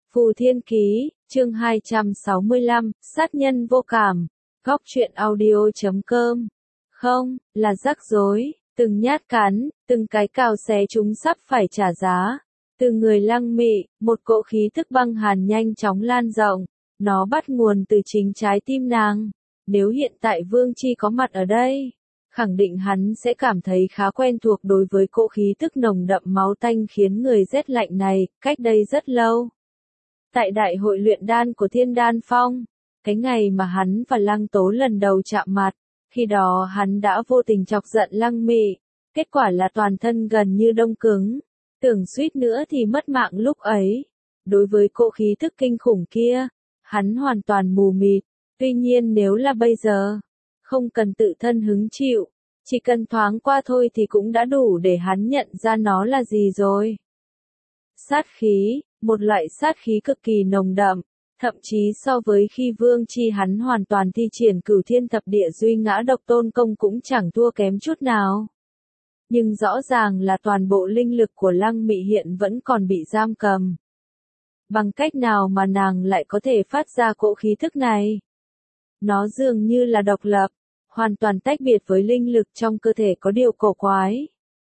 Phù Thiên Ký, chương 265, sát nhân vô cảm. Góc truyện audio.com. Không, là rắc rối, từng nhát cắn, từng cái cào xé chúng sắp phải trả giá. Từ người Lăng Mị, một cỗ khí thức băng hàn nhanh chóng lan rộng, nó bắt nguồn từ chính trái tim nàng. Nếu hiện tại Vương Chi có mặt ở đây, khẳng định hắn sẽ cảm thấy khá quen thuộc đối với cỗ khí tức nồng đậm máu tanh khiến người rét lạnh này, cách đây rất lâu. Tại đại hội luyện đan của Thiên Đan Phong, cái ngày mà hắn và Lăng Tố lần đầu chạm mặt, khi đó hắn đã vô tình chọc giận Lăng Mị, kết quả là toàn thân gần như đông cứng, tưởng suýt nữa thì mất mạng lúc ấy. Đối với cỗ khí tức kinh khủng kia, hắn hoàn toàn mù mịt, tuy nhiên nếu là bây giờ, không cần tự thân hứng chịu, chỉ cần thoáng qua thôi thì cũng đã đủ để hắn nhận ra nó là gì rồi. Sát khí, một loại sát khí cực kỳ nồng đậm, thậm chí so với khi Vương Chi hắn hoàn toàn thi triển Cửu Thiên Thập Địa Duy Ngã Độc Tôn Công cũng chẳng thua kém chút nào. Nhưng rõ ràng là toàn bộ linh lực của Lăng Mị hiện vẫn còn bị giam cầm. Bằng cách nào mà nàng lại có thể phát ra cỗ khí thức này? Nó dường như là độc lập, hoàn toàn tách biệt với linh lực trong cơ thể có điều cổ quái.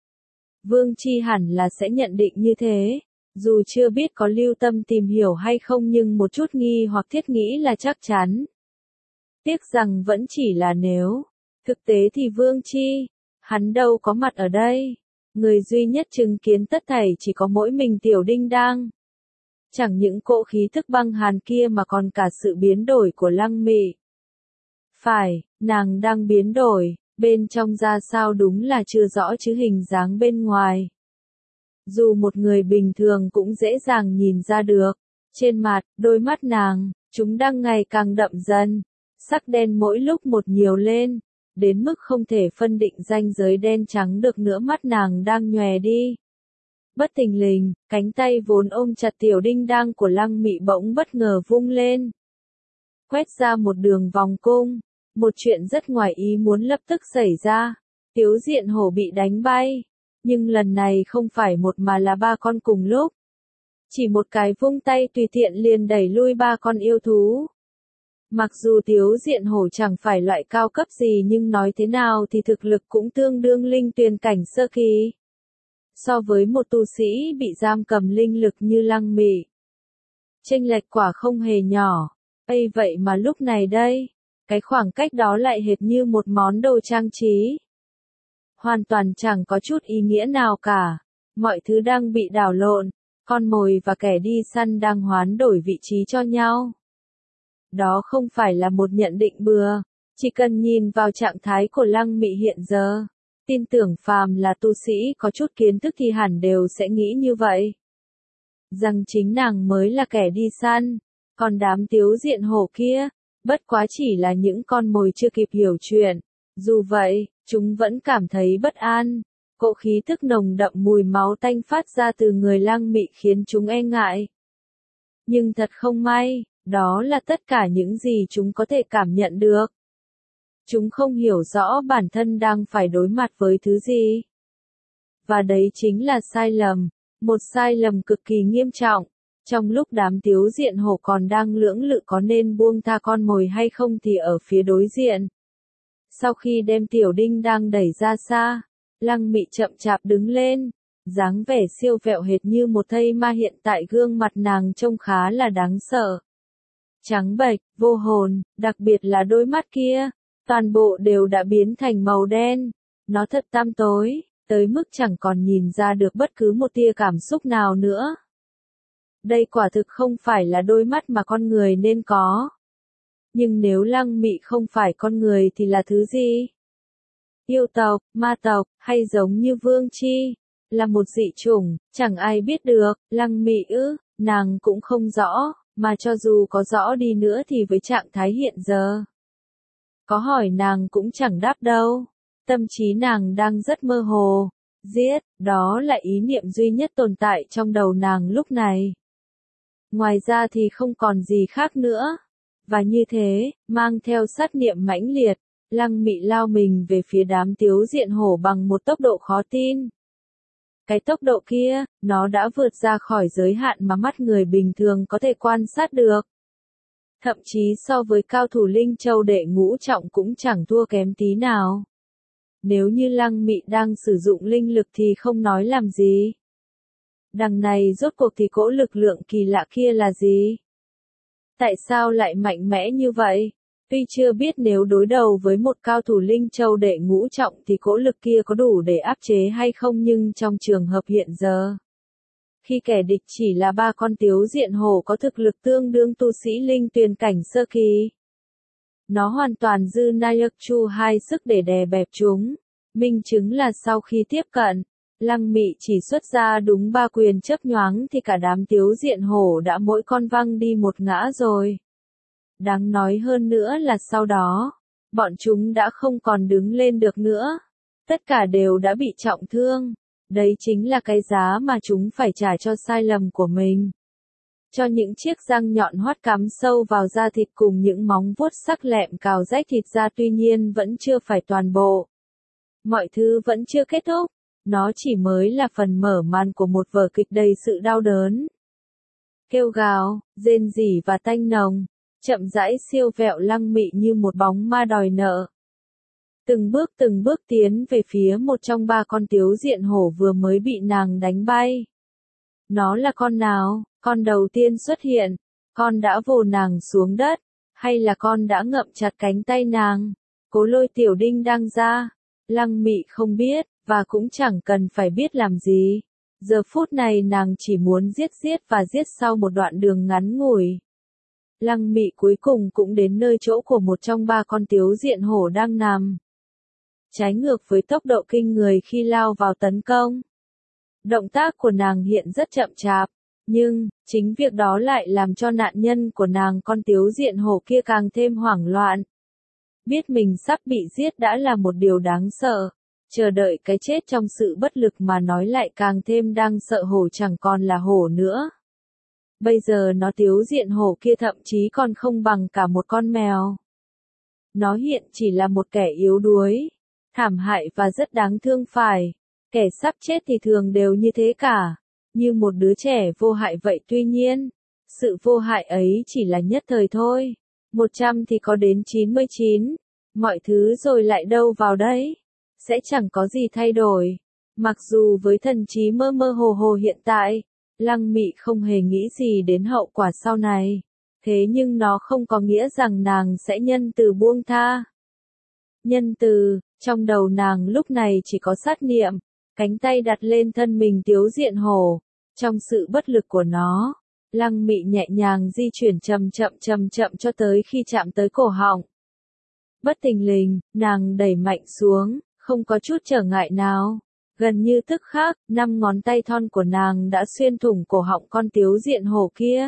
Vương Chi hẳn là sẽ nhận định như thế, dù chưa biết có lưu tâm tìm hiểu hay không nhưng một chút nghi hoặc thiết nghĩ là chắc chắn. Tiếc rằng vẫn chỉ là nếu. Thực tế thì Vương Chi, hắn đâu có mặt ở đây. Người duy nhất chứng kiến tất thảy chỉ có mỗi mình Tiểu Đinh Đang. Chẳng những cỗ khí thức băng hàn kia mà còn cả sự biến đổi của Lăng Mị. Phải, nàng đang biến đổi, bên trong ra sao đúng là chưa rõ chứ hình dáng bên ngoài. Dù một người bình thường cũng dễ dàng nhìn ra được, trên mặt, đôi mắt nàng, chúng đang ngày càng đậm dần, sắc đen mỗi lúc một nhiều lên, đến mức không thể phân định ranh giới đen trắng được nữa, mắt nàng đang nhòe đi. Bất thình lình, cánh tay vốn ôm chặt Tiểu Đinh Đang của Lăng Mị bỗng bất ngờ vung lên. Quét ra một đường vòng cung, một chuyện rất ngoài ý muốn lập tức xảy ra, Tiếu Diện Hổ bị đánh bay. Nhưng lần này không phải một mà là ba con cùng lúc. Chỉ một cái vung tay tùy tiện liền đẩy lui ba con yêu thú. Mặc dù Tiếu Diện Hổ chẳng phải loại cao cấp gì nhưng nói thế nào thì thực lực cũng tương đương linh tuyền cảnh sơ kỳ. So với một tu sĩ bị giam cầm linh lực như Lăng Mị, chênh lệch quả không hề nhỏ. Ây vậy mà lúc này đây, cái khoảng cách đó lại hệt như một món đồ trang trí. Hoàn toàn chẳng có chút ý nghĩa nào cả. Mọi thứ đang bị đảo lộn, con mồi và kẻ đi săn đang hoán đổi vị trí cho nhau. Đó không phải là một nhận định bừa, chỉ cần nhìn vào trạng thái của Lăng Mị hiện giờ, tin tưởng phàm là tu sĩ có chút kiến thức thì hẳn đều sẽ nghĩ như vậy. Rằng chính nàng mới là kẻ đi săn, còn đám Tiếu Diện Hổ kia, bất quá chỉ là những con mồi chưa kịp hiểu chuyện. Dù vậy, chúng vẫn cảm thấy bất an. Cỗ khí thức nồng đậm mùi máu tanh phát ra từ người Lăng Mị khiến chúng e ngại. Nhưng thật không may, đó là tất cả những gì chúng có thể cảm nhận được. Chúng không hiểu rõ bản thân đang phải đối mặt với thứ gì. Và đấy chính là sai lầm, một sai lầm cực kỳ nghiêm trọng. Trong lúc đám Tiếu Diện Hổ còn đang lưỡng lự có nên buông tha con mồi hay không thì ở phía đối diện. Sau khi đem Tiểu Đinh Đang đẩy ra xa, Lăng Mị chậm chạp đứng lên, dáng vẻ siêu vẹo hệt như một thây ma, hiện tại gương mặt nàng trông khá là đáng sợ. Trắng bệch, vô hồn, đặc biệt là đôi mắt kia, toàn bộ đều đã biến thành màu đen. Nó thật tăm tối, tới mức chẳng còn nhìn ra được bất cứ một tia cảm xúc nào nữa. Đây quả thực không phải là đôi mắt mà con người nên có. Nhưng nếu Lăng Mị không phải con người thì là thứ gì? Yêu tộc, ma tộc, hay giống như Vương Chi, là một dị chủng, chẳng ai biết được. Lăng Mị nàng cũng không rõ, mà cho dù có rõ đi nữa thì với trạng thái hiện giờ, có hỏi nàng cũng chẳng đáp đâu. Tâm trí nàng đang rất mơ hồ. Giết, đó là ý niệm duy nhất tồn tại trong đầu nàng lúc này. Ngoài ra thì không còn gì khác nữa. Và như thế, mang theo sát niệm mãnh liệt, Lăng Mị lao mình về phía đám Tiếu Diện Hổ bằng một tốc độ khó tin. Cái tốc độ kia, nó đã vượt ra khỏi giới hạn mà mắt người bình thường có thể quan sát được. Thậm chí so với cao thủ Linh Châu đệ ngũ trọng cũng chẳng thua kém tí nào. Nếu như Lăng Mị đang sử dụng linh lực thì không nói làm gì. Đằng này rốt cuộc thì cỗ lực lượng kỳ lạ kia là gì? Tại sao lại mạnh mẽ như vậy? Tuy chưa biết nếu đối đầu với một cao thủ Linh Châu đệ ngũ trọng thì cỗ lực kia có đủ để áp chế hay không, nhưng trong trường hợp hiện giờ, khi kẻ địch chỉ là 3 con Tiếu Diện Hổ có thực lực tương đương tu sĩ linh tuyền cảnh sơ kỳ, nó hoàn toàn dư Nayak Chu 2 sức để đè bẹp chúng. Minh chứng là sau khi tiếp cận, Lăng Mị chỉ xuất ra đúng 3 quyền chớp nhoáng thì cả đám Tiếu Diện Hổ đã mỗi con văng đi một ngã rồi. Đáng nói hơn nữa là sau đó, bọn chúng đã không còn đứng lên được nữa. Tất cả đều đã bị trọng thương. Đấy chính là cái giá mà chúng phải trả cho sai lầm của mình. Cho những chiếc răng nhọn hoắt cắm sâu vào da thịt cùng những móng vuốt sắc lẹm cào rách thịt ra, tuy nhiên vẫn chưa phải toàn bộ. Mọi thứ vẫn chưa kết thúc. Nó chỉ mới là phần mở màn của một vở kịch đầy sự đau đớn. Kêu gào, rên rỉ và tanh nồng, chậm rãi siêu vẹo Lăng Mị như một bóng ma đòi nợ. Từng bước tiến về phía một trong 3 con Tiếu Diện Hổ vừa mới bị nàng đánh bay. Nó là con nào? Con đầu tiên xuất hiện, con đã vồ nàng xuống đất, hay là con đã ngậm chặt cánh tay nàng? Cố Lôi tiểu đinh đang ra. Lăng Mị không biết, và cũng chẳng cần phải biết làm gì. Giờ phút này nàng chỉ muốn giết và giết sau một đoạn đường ngắn ngủi. Lăng Mị cuối cùng cũng đến nơi chỗ của một trong 3 con Tiếu Diện Hổ đang nằm. Trái ngược với tốc độ kinh người khi lao vào tấn công. Động tác của nàng hiện rất chậm chạp, nhưng, chính việc đó lại làm cho nạn nhân của nàng con Tiếu Diện Hổ kia càng thêm hoảng loạn. Biết mình sắp bị giết đã là một điều đáng sợ, chờ đợi cái chết trong sự bất lực mà nói lại càng thêm đang sợ. Hổ chẳng còn là hổ nữa. Bây giờ nó Tiếu Diện Hổ kia thậm chí còn không bằng cả một con mèo. Nó hiện chỉ là một kẻ yếu đuối, thảm hại và rất đáng thương phải. Kẻ sắp chết thì thường đều như thế cả, như một đứa trẻ vô hại vậy. Tuy nhiên, sự vô hại ấy chỉ là nhất thời thôi. 100 thì có đến 99, mọi thứ rồi lại đâu vào đấy, sẽ chẳng có gì thay đổi. Mặc dù với thần trí mơ mơ hồ hồ hiện tại, Lăng Mị không hề nghĩ gì đến hậu quả sau này, thế nhưng nó không có nghĩa rằng nàng sẽ nhân từ buông tha. Nhân từ, trong đầu nàng lúc này chỉ có sát niệm, cánh tay đặt lên thân mình Tiếu Diện Hổ. Trong sự bất lực của nó, Lăng Mị nhẹ nhàng di chuyển chậm chậm cho tới khi chạm tới cổ họng. Bất thình lình, nàng đẩy mạnh xuống, không có chút trở ngại nào. Gần như tức khắc, 5 ngón tay thon của nàng đã xuyên thủng cổ họng con Tiếu Diện Hổ kia.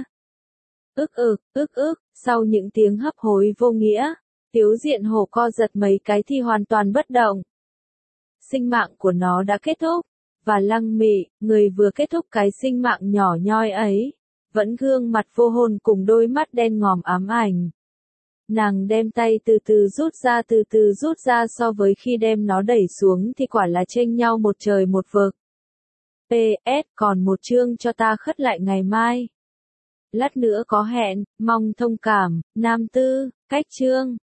Sau những tiếng hấp hối vô nghĩa, Tiếu Diện Hổ co giật mấy cái thì hoàn toàn bất động. Sinh mạng của nó đã kết thúc, và Lăng Mị, người vừa kết thúc cái sinh mạng nhỏ nhoi ấy, vẫn gương mặt vô hồn cùng đôi mắt đen ngòm ám ảnh. Nàng đem tay từ từ rút ra, so với khi đem nó đẩy xuống thì quả là chênh nhau một trời một vực. PS, còn một chương cho ta khất lại ngày mai. Lát nữa có hẹn, mong thông cảm. Nam Tư, cách chương.